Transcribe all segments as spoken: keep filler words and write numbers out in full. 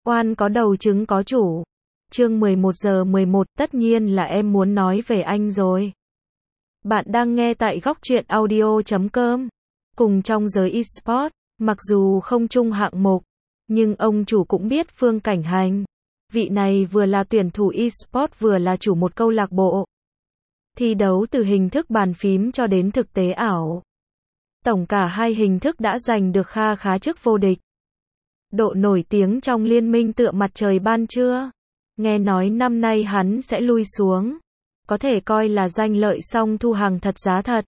Oan có đầu trứng có chủ. Chương mười một giờ mười một, tất nhiên là em muốn nói về anh rồi. Bạn đang nghe tại góc truyện audio chấm com. Cùng trong giới eSport, mặc dù không chung hạng mục, nhưng ông chủ cũng biết Phương Cảnh Hành. Vị này vừa là tuyển thủ eSport vừa là chủ một câu lạc bộ. Thi đấu từ hình thức bàn phím cho đến thực tế ảo. Tổng cả hai hình thức đã giành được kha khá chức vô địch. Độ nổi tiếng trong liên minh tựa mặt trời ban trưa. Nghe nói năm nay hắn sẽ lui xuống. Có thể coi là danh lợi song thu hàng thật giá thật.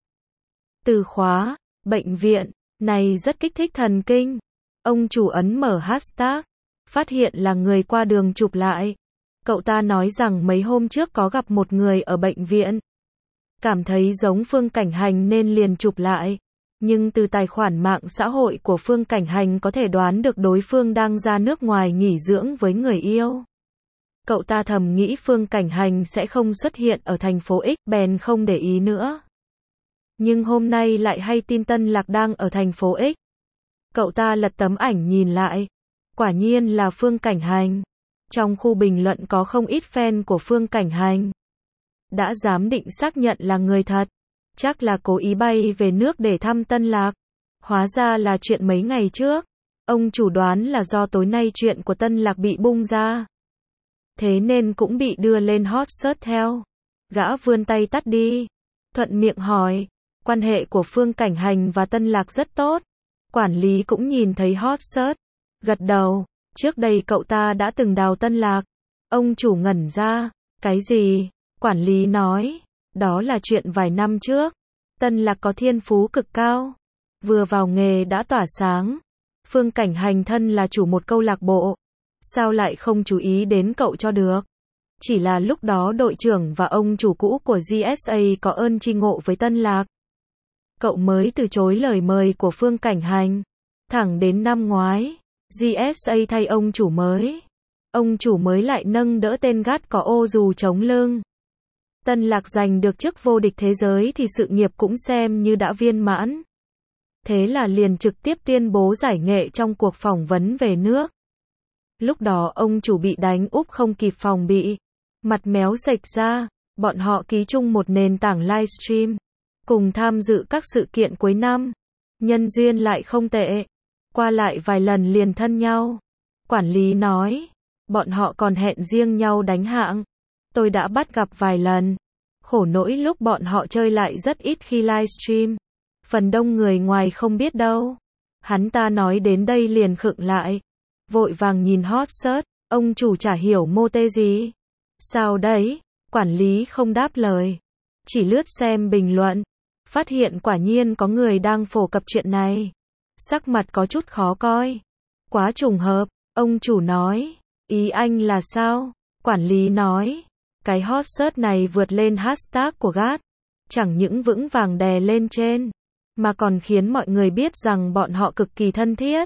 Từ khóa, bệnh viện, này rất kích thích thần kinh. Ông chủ ấn mở hashtag, phát hiện là người qua đường chụp lại. Cậu ta nói rằng mấy hôm trước có gặp một người ở bệnh viện. Cảm thấy giống Phương Cảnh Hành nên liền chụp lại. Nhưng từ tài khoản mạng xã hội của Phương Cảnh Hành có thể đoán được đối phương đang ra nước ngoài nghỉ dưỡng với người yêu. Cậu ta thầm nghĩ Phương Cảnh Hành sẽ không xuất hiện ở thành phố X, bèn không để ý nữa. Nhưng hôm nay lại hay tin Tân Lạc đang ở thành phố X. Cậu ta lật tấm ảnh nhìn lại. Quả nhiên là Phương Cảnh Hành. Trong khu bình luận có không ít fan của Phương Cảnh Hành. Đã dám định xác nhận là người thật. Chắc là cố ý bay về nước để thăm Tân Lạc. Hóa ra là chuyện mấy ngày trước. Ông chủ đoán là do tối nay chuyện của Tân Lạc bị bung ra. Thế nên cũng bị đưa lên hot search theo. Gã vươn tay tắt đi. Thuận miệng hỏi. Quan hệ của Phương Cảnh Hành và Tân Lạc rất tốt. Quản lý cũng nhìn thấy hot search. Gật đầu. Trước đây cậu ta đã từng đào Tân Lạc. Ông chủ ngẩn ra. Cái gì? Quản lý nói. Đó là chuyện vài năm trước. Tân Lạc có thiên phú cực cao. Vừa vào nghề đã tỏa sáng. Phương Cảnh Hành thân là chủ một câu lạc bộ. Sao lại không chú ý đến cậu cho được? Chỉ là lúc đó đội trưởng và ông chủ cũ của giê ét a có ơn tri ngộ với Tân Lạc. Cậu mới từ chối lời mời của Phương Cảnh Hành. Thẳng đến năm ngoái, giê ét a thay ông chủ mới. Ông chủ mới lại nâng đỡ tên gắt có ô dù chống lưng. Tân Lạc giành được chức vô địch thế giới thì sự nghiệp cũng xem như đã viên mãn. Thế là liền trực tiếp tuyên bố giải nghệ trong cuộc phỏng vấn về nước. Lúc đó ông chủ bị đánh úp không kịp phòng bị. Mặt méo sệch ra, bọn họ ký chung một nền tảng livestream. Cùng tham dự các sự kiện cuối năm. Nhân duyên lại không tệ. Qua lại vài lần liền thân nhau. Quản lý nói, bọn họ còn hẹn riêng nhau đánh hạng. Tôi đã bắt gặp vài lần. Khổ nỗi lúc bọn họ chơi lại rất ít khi livestream. Phần đông người ngoài không biết đâu. Hắn ta nói đến đây liền khựng lại. Vội vàng nhìn hot search. Ông chủ chả hiểu mô tê gì. Sao đấy? Quản lý không đáp lời. Chỉ lướt xem bình luận. Phát hiện quả nhiên có người đang phổ cập chuyện này. Sắc mặt có chút khó coi. Quá trùng hợp. Ông chủ nói. Ý anh là sao? Quản lý nói. Cái hot search này vượt lên hashtag của gát. Chẳng những vững vàng đè lên trên. Mà còn khiến mọi người biết rằng bọn họ cực kỳ thân thiết.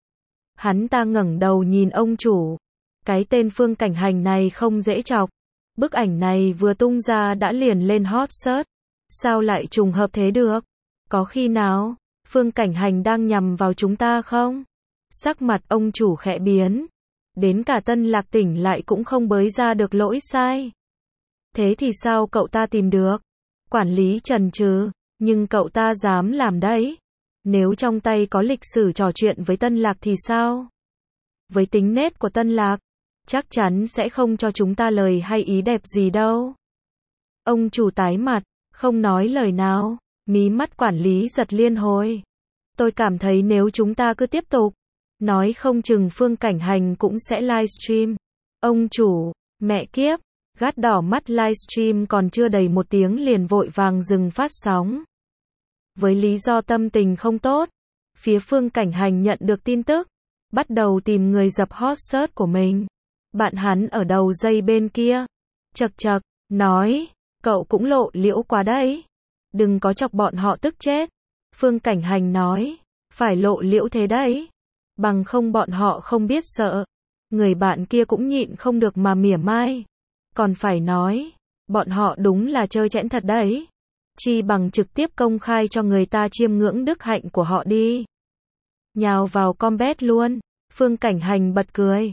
Hắn ta ngẩng đầu nhìn ông chủ. Cái tên Phương Cảnh Hành này không dễ chọc. Bức ảnh này vừa tung ra đã liền lên hot search. Sao lại trùng hợp thế được? Có khi nào Phương Cảnh Hành đang nhằm vào chúng ta không? Sắc mặt ông chủ khẽ biến. Đến cả Tân Lạc tỉnh lại cũng không bới ra được lỗi sai. Thế thì sao cậu ta tìm được? Quản lý chần chừ. Nhưng cậu ta dám làm đấy. Nếu trong tay có lịch sử trò chuyện với Tân Lạc thì sao? Với tính nết của Tân Lạc, chắc chắn sẽ không cho chúng ta lời hay ý đẹp gì đâu. Ông chủ tái mặt, không nói lời nào. Mí mắt quản lý giật liên hồi. Tôi cảm thấy nếu chúng ta cứ tiếp tục, nói không chừng Phương Cảnh Hành cũng sẽ livestream. Ông chủ, mẹ kiếp, gắt đỏ mắt livestream còn chưa đầy một tiếng liền vội vàng dừng phát sóng. Với lý do tâm tình không tốt, phía Phương Cảnh Hành nhận được tin tức, bắt đầu tìm người dập hot search của mình. Bạn hắn ở đầu dây bên kia, chật chật, nói, cậu cũng lộ liễu quá đấy. Đừng có chọc bọn họ tức chết. Phương Cảnh Hành nói, phải lộ liễu thế đấy. Bằng không bọn họ không biết sợ. Người bạn kia cũng nhịn không được mà mỉa mai. Còn phải nói, bọn họ đúng là chơi chẽn thật đấy. Chi bằng trực tiếp công khai cho người ta chiêm ngưỡng đức hạnh của họ đi. Nhào vào combat luôn. Phương Cảnh Hành bật cười.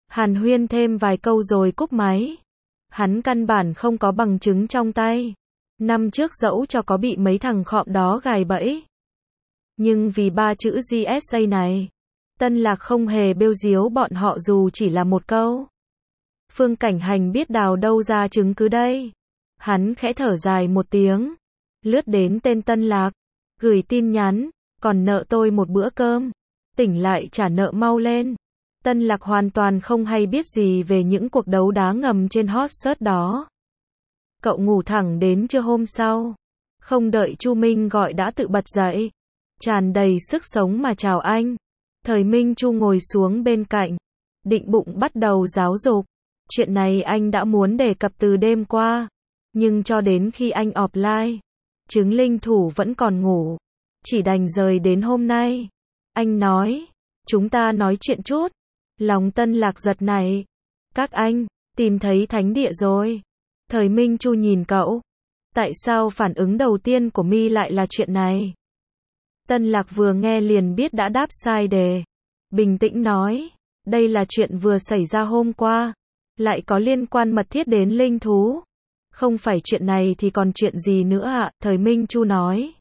Hàn huyên thêm vài câu rồi cúp máy. Hắn căn bản không có bằng chứng trong tay. Năm trước dẫu cho có bị mấy thằng khọm đó gài bẫy. Nhưng vì ba chữ giê ét a này, Tân Lạc không hề bêu diếu bọn họ dù chỉ là một câu. Phương Cảnh Hành biết đào đâu ra chứng cứ đây. Hắn khẽ thở dài một tiếng. Lướt đến tên Tân Lạc. Gửi tin nhắn. Còn nợ tôi một bữa cơm. Tỉnh lại trả nợ mau lên. Tân Lạc hoàn toàn không hay biết gì về những cuộc đấu đá ngầm trên hot search đó. Cậu ngủ thẳng đến trưa hôm sau. Không đợi Chu Minh gọi đã tự bật dậy. Tràn đầy sức sống mà chào anh. Thời Minh Chu ngồi xuống bên cạnh. Định bụng bắt đầu giáo dục. Chuyện này anh đã muốn đề cập từ đêm qua. Nhưng cho đến khi anh offline, chứng linh thủ vẫn còn ngủ. Chỉ đành rời đến hôm nay. Anh nói, chúng ta nói chuyện chút. Lòng Tân Lạc giật này. Các anh, tìm thấy thánh địa rồi. Thời Minh Chu nhìn cậu. Tại sao phản ứng đầu tiên của mi lại là chuyện này? Tân Lạc vừa nghe liền biết đã đáp sai đề. Bình tĩnh nói, đây là chuyện vừa xảy ra hôm qua. Lại có liên quan mật thiết đến linh thú. Không phải chuyện này thì còn chuyện gì nữa ạ? À? Thời Minh Chu nói.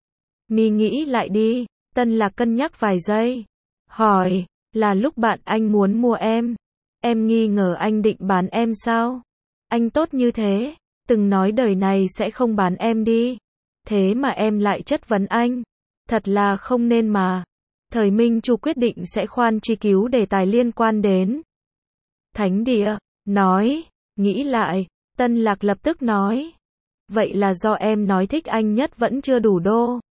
Mi nghĩ lại đi. Tân Lạc cân nhắc vài giây. Hỏi, là lúc bạn anh muốn mua em. Em nghi ngờ anh định bán em sao? Anh tốt như thế, từng nói đời này sẽ không bán em đi. Thế mà em lại chất vấn anh. Thật là không nên mà. Thời Minh Chu quyết định sẽ khoan truy cứu đề tài liên quan đến thánh địa. Nói, nghĩ lại, Tân Lạc lập tức nói. Vậy là do em nói thích anh nhất vẫn chưa đủ đô.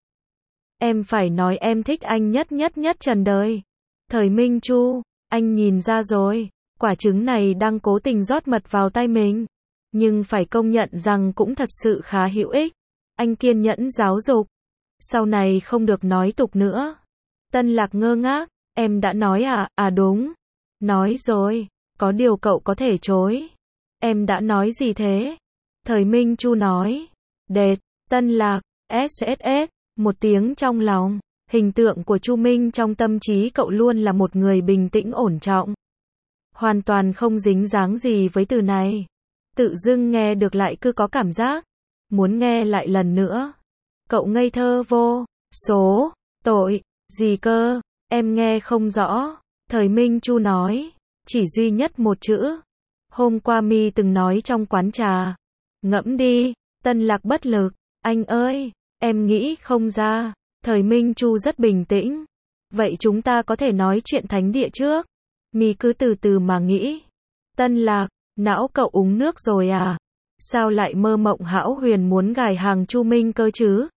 Em phải nói em thích anh nhất nhất nhất trần đời. Thời Minh Chu, anh nhìn ra rồi. Quả trứng này đang cố tình rót mật vào tay mình. Nhưng phải công nhận rằng cũng thật sự khá hữu ích. Anh kiên nhẫn giáo dục. Sau này không được nói tục nữa. Tân Lạc ngơ ngác. Em đã nói à? À đúng. Nói rồi. Có điều cậu có thể chối. Em đã nói gì thế? Thời Minh Chu nói. Đệt. Tân Lạc. ét ét ét. Một tiếng trong lòng. Hình tượng của Chu Minh trong tâm trí cậu luôn là một người bình tĩnh ổn trọng. Hoàn toàn không dính dáng gì với từ này. Tự dưng nghe được lại cứ có cảm giác muốn nghe lại lần nữa. Cậu ngây thơ vô số tội gì cơ? Em nghe không rõ. Thời Minh Chu nói. Chỉ duy nhất một chữ. Hôm qua mi từng nói trong quán trà. Ngẫm đi. Tân Lạc bất lực. Anh ơi, em nghĩ không ra. Thời Minh Chu rất bình tĩnh. Vậy chúng ta có thể nói chuyện thánh địa trước. Mi cứ từ từ mà nghĩ. Tân Lạc, não cậu uống nước rồi à? Sao lại mơ mộng hão huyền muốn gài hàng Chu Minh cơ chứ?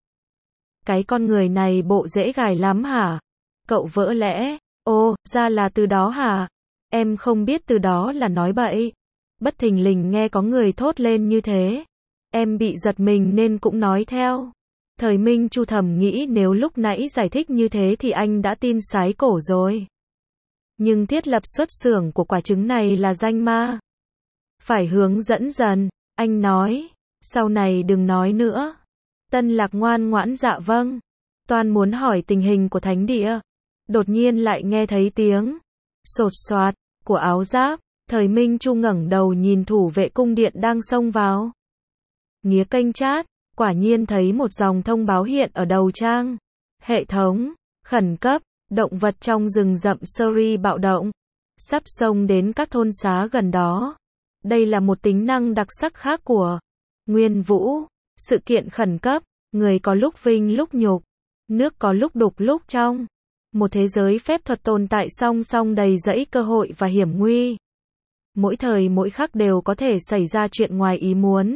Cái con người này bộ dễ gài lắm hả? Cậu vỡ lẽ. Ô, ra là từ đó hả? Em không biết từ đó là nói bậy. Bất thình lình nghe có người thốt lên như thế. Em bị giật mình nên cũng nói theo. Thời Minh Chu thầm nghĩ nếu lúc nãy giải thích như thế thì anh đã tin sái cổ rồi. Nhưng thiết lập xuất xưởng của quả trứng này là danh ma. Phải hướng dẫn dần. Anh nói. Sau này đừng nói nữa. Tân Lạc ngoan ngoãn dạ vâng. Toan muốn hỏi tình hình của thánh địa. Đột nhiên lại nghe thấy tiếng sột soạt của áo giáp. Thời Minh Chu ngẩng đầu nhìn thủ vệ cung điện đang xông vào. Nghía kênh chat. Quả nhiên thấy một dòng thông báo hiện ở đầu trang. Hệ thống. Khẩn cấp. Động vật trong rừng rậm Surrey bạo động. Sắp xông đến các thôn xá gần đó. Đây là một tính năng đặc sắc khác của Nguyên Vũ. Sự kiện khẩn cấp. Người có lúc vinh lúc nhục. Nước có lúc đục lúc trong. Một thế giới phép thuật tồn tại song song đầy rẫy cơ hội và hiểm nguy. Mỗi thời mỗi khắc đều có thể xảy ra chuyện ngoài ý muốn.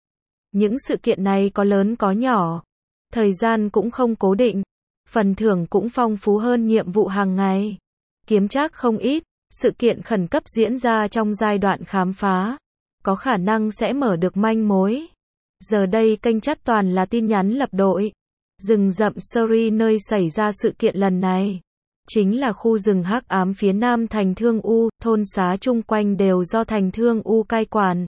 Những sự kiện này có lớn có nhỏ. Thời gian cũng không cố định. Phần thưởng cũng phong phú hơn nhiệm vụ hàng ngày. Kiếm trác không ít. Sự kiện khẩn cấp diễn ra trong giai đoạn khám phá. Có khả năng sẽ mở được manh mối. Giờ đây kênh chat toàn là tin nhắn lập đội. Rừng rậm Surrey nơi xảy ra sự kiện lần này. Chính là khu rừng hắc ám phía nam thành Thương U. Thôn xá chung quanh đều do thành Thương U cai quản.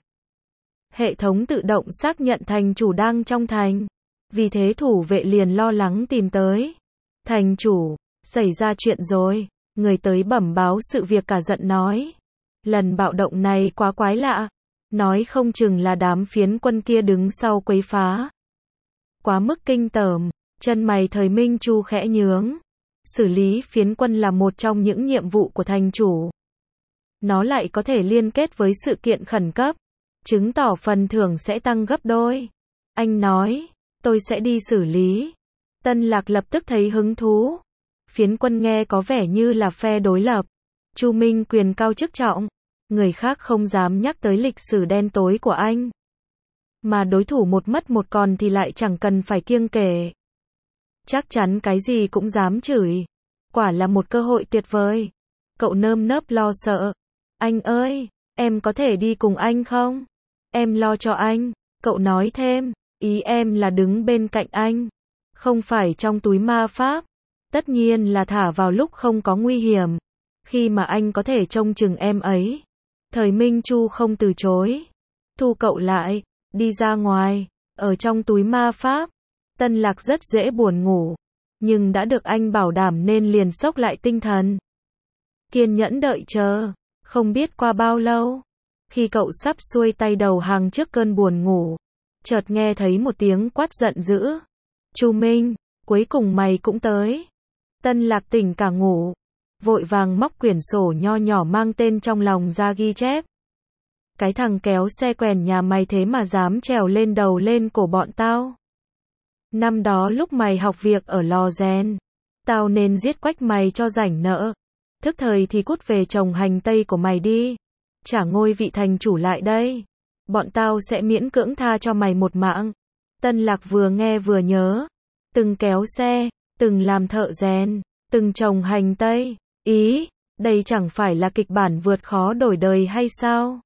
Hệ thống tự động xác nhận thành chủ đang trong thành. Vì thế thủ vệ liền lo lắng tìm tới. Thành chủ, xảy ra chuyện rồi. Người tới bẩm báo sự việc cả giận nói. Lần bạo động này quá quái lạ. Nói không chừng là đám phiến quân kia đứng sau quấy phá. Quá mức kinh tởm, chân mày Thời Minh Chu khẽ nhướng. Xử lý phiến quân là một trong những nhiệm vụ của thành chủ. Nó lại có thể liên kết với sự kiện khẩn cấp, chứng tỏ phần thưởng sẽ tăng gấp đôi. Anh nói, tôi sẽ đi xử lý. Tân Lạc lập tức thấy hứng thú. Phiến quân nghe có vẻ như là phe đối lập. Chu Minh quyền cao chức trọng. Người khác không dám nhắc tới lịch sử đen tối của anh. Mà đối thủ một mất một còn thì lại chẳng cần phải kiêng kể. Chắc chắn cái gì cũng dám chửi. Quả là một cơ hội tuyệt vời. Cậu nơm nớp lo sợ. Anh ơi, em có thể đi cùng anh không? Em lo cho anh. Cậu nói thêm, ý em là đứng bên cạnh anh. Không phải trong túi ma pháp. Tất nhiên là thả vào lúc không có nguy hiểm. Khi mà anh có thể trông chừng em ấy. Thời Minh Chu không từ chối. Thu cậu lại, đi ra ngoài, ở trong túi ma pháp. Tân Lạc rất dễ buồn ngủ. Nhưng đã được anh bảo đảm nên liền xốc lại tinh thần. Kiên nhẫn đợi chờ. Không biết qua bao lâu. Khi cậu sắp xuôi tay đầu hàng trước cơn buồn ngủ. Chợt nghe thấy một tiếng quát giận dữ. Chu Minh, cuối cùng mày cũng tới. Tân Lạc tỉnh cả ngủ. Vội vàng móc quyển sổ nho nhỏ mang tên trong lòng ra ghi chép. Cái thằng kéo xe quèn nhà mày thế mà dám trèo lên đầu lên cổ bọn tao. Năm đó lúc mày học việc ở lò rèn, tao nên giết quách mày cho rảnh nợ. Thức thời thì cút về trồng hành tây của mày đi. Trả ngôi vị thành chủ lại đây. Bọn tao sẽ miễn cưỡng tha cho mày một mạng. Tân Lạc vừa nghe vừa nhớ. Từng kéo xe, từng làm thợ rèn, từng trồng hành tây. Ý, đây chẳng phải là kịch bản vượt khó đổi đời hay sao?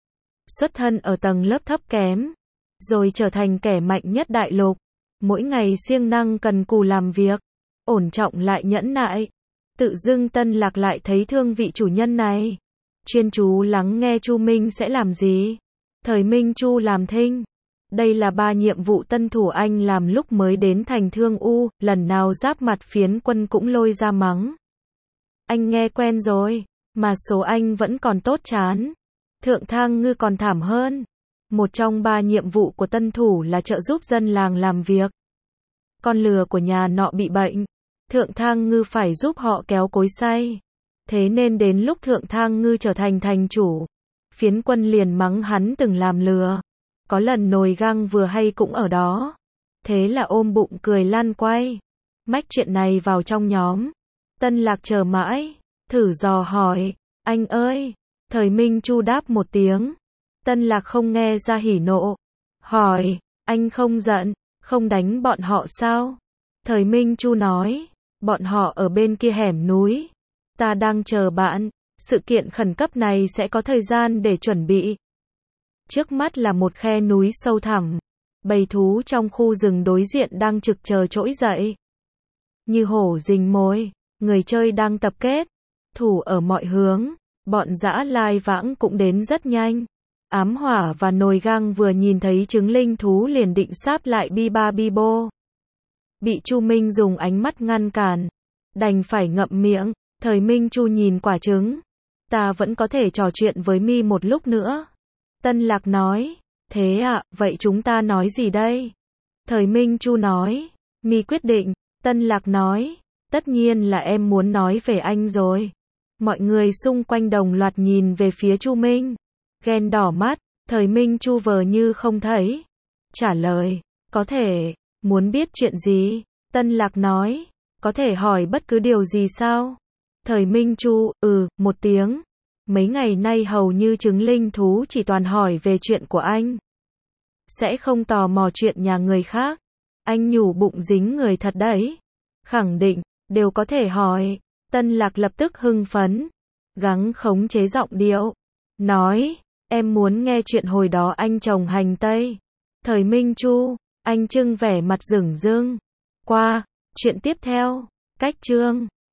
Xuất thân ở tầng lớp thấp kém, rồi trở thành kẻ mạnh nhất đại lục. Mỗi ngày siêng năng cần cù làm việc, ổn trọng lại nhẫn nại. Tự dưng Tân Lạc lại thấy thương vị chủ nhân này. Chuyên chú lắng nghe Chu Minh sẽ làm gì. Thời Minh Chu làm thinh. Đây là ba nhiệm vụ tân thủ anh làm lúc mới đến thành Thương U, lần nào giáp mặt phiến quân cũng lôi ra mắng. Anh nghe quen rồi, mà số anh vẫn còn tốt chán. Thượng Thang Ngư còn thảm hơn. Một trong ba nhiệm vụ của tân thủ là trợ giúp dân làng làm việc. Con lừa của nhà nọ bị bệnh. Thượng Thang Ngư phải giúp họ kéo cối xay. Thế nên đến lúc Thượng Thang Ngư trở thành thành chủ, phiến quân liền mắng hắn từng làm lừa. Có lần nồi gang vừa hay cũng ở đó. Thế là ôm bụng cười lăn quay. Mách chuyện này vào trong nhóm. Tân Lạc chờ mãi, thử dò hỏi, anh ơi. Thời Minh Chu đáp một tiếng. Tân Lạc không nghe ra hỉ nộ. Hỏi, anh không giận, không đánh bọn họ sao? Thời Minh Chu nói, bọn họ ở bên kia hẻm núi. Ta đang chờ bạn, sự kiện khẩn cấp này sẽ có thời gian để chuẩn bị. Trước mắt là một khe núi sâu thẳm. Bầy thú trong khu rừng đối diện đang trực chờ trỗi dậy. Như hổ rình mồi, người chơi đang tập kết. Thủ ở mọi hướng, bọn dã lai vãng cũng đến rất nhanh. Ám Hỏa và Nồi Gang vừa nhìn thấy trứng linh thú liền định sáp lại bi ba bi bô. Bị Chu Minh dùng ánh mắt ngăn cản. Đành phải ngậm miệng. Thời Minh Chu nhìn quả trứng. Ta vẫn có thể trò chuyện với mi một lúc nữa. Tân Lạc nói. Thế ạ, à, vậy chúng ta nói gì đây? Thời Minh Chu nói. Mi quyết định. Tân Lạc nói. Tất nhiên là em muốn nói về anh rồi. Mọi người xung quanh đồng loạt nhìn về phía Chu Minh. Ghen đỏ mắt. Thời Minh Chu vờ như không thấy. Trả lời. Có thể. Muốn biết chuyện gì? Tân Lạc nói. Có thể hỏi bất cứ điều gì sao? Thời Minh Chu, ừ, một tiếng. Mấy ngày nay hầu như trứng linh thú chỉ toàn hỏi về chuyện của anh. Sẽ không tò mò chuyện nhà người khác. Anh nhủ bụng dính người thật đấy. Khẳng định, đều có thể hỏi. Tân Lạc lập tức hưng phấn. Gắng khống chế giọng điệu. Nói, em muốn nghe chuyện hồi đó anh trồng hành tây. Thời Minh Chu, anh trưng vẻ mặt rửng rưng. Qua, chuyện tiếp theo, cách chương.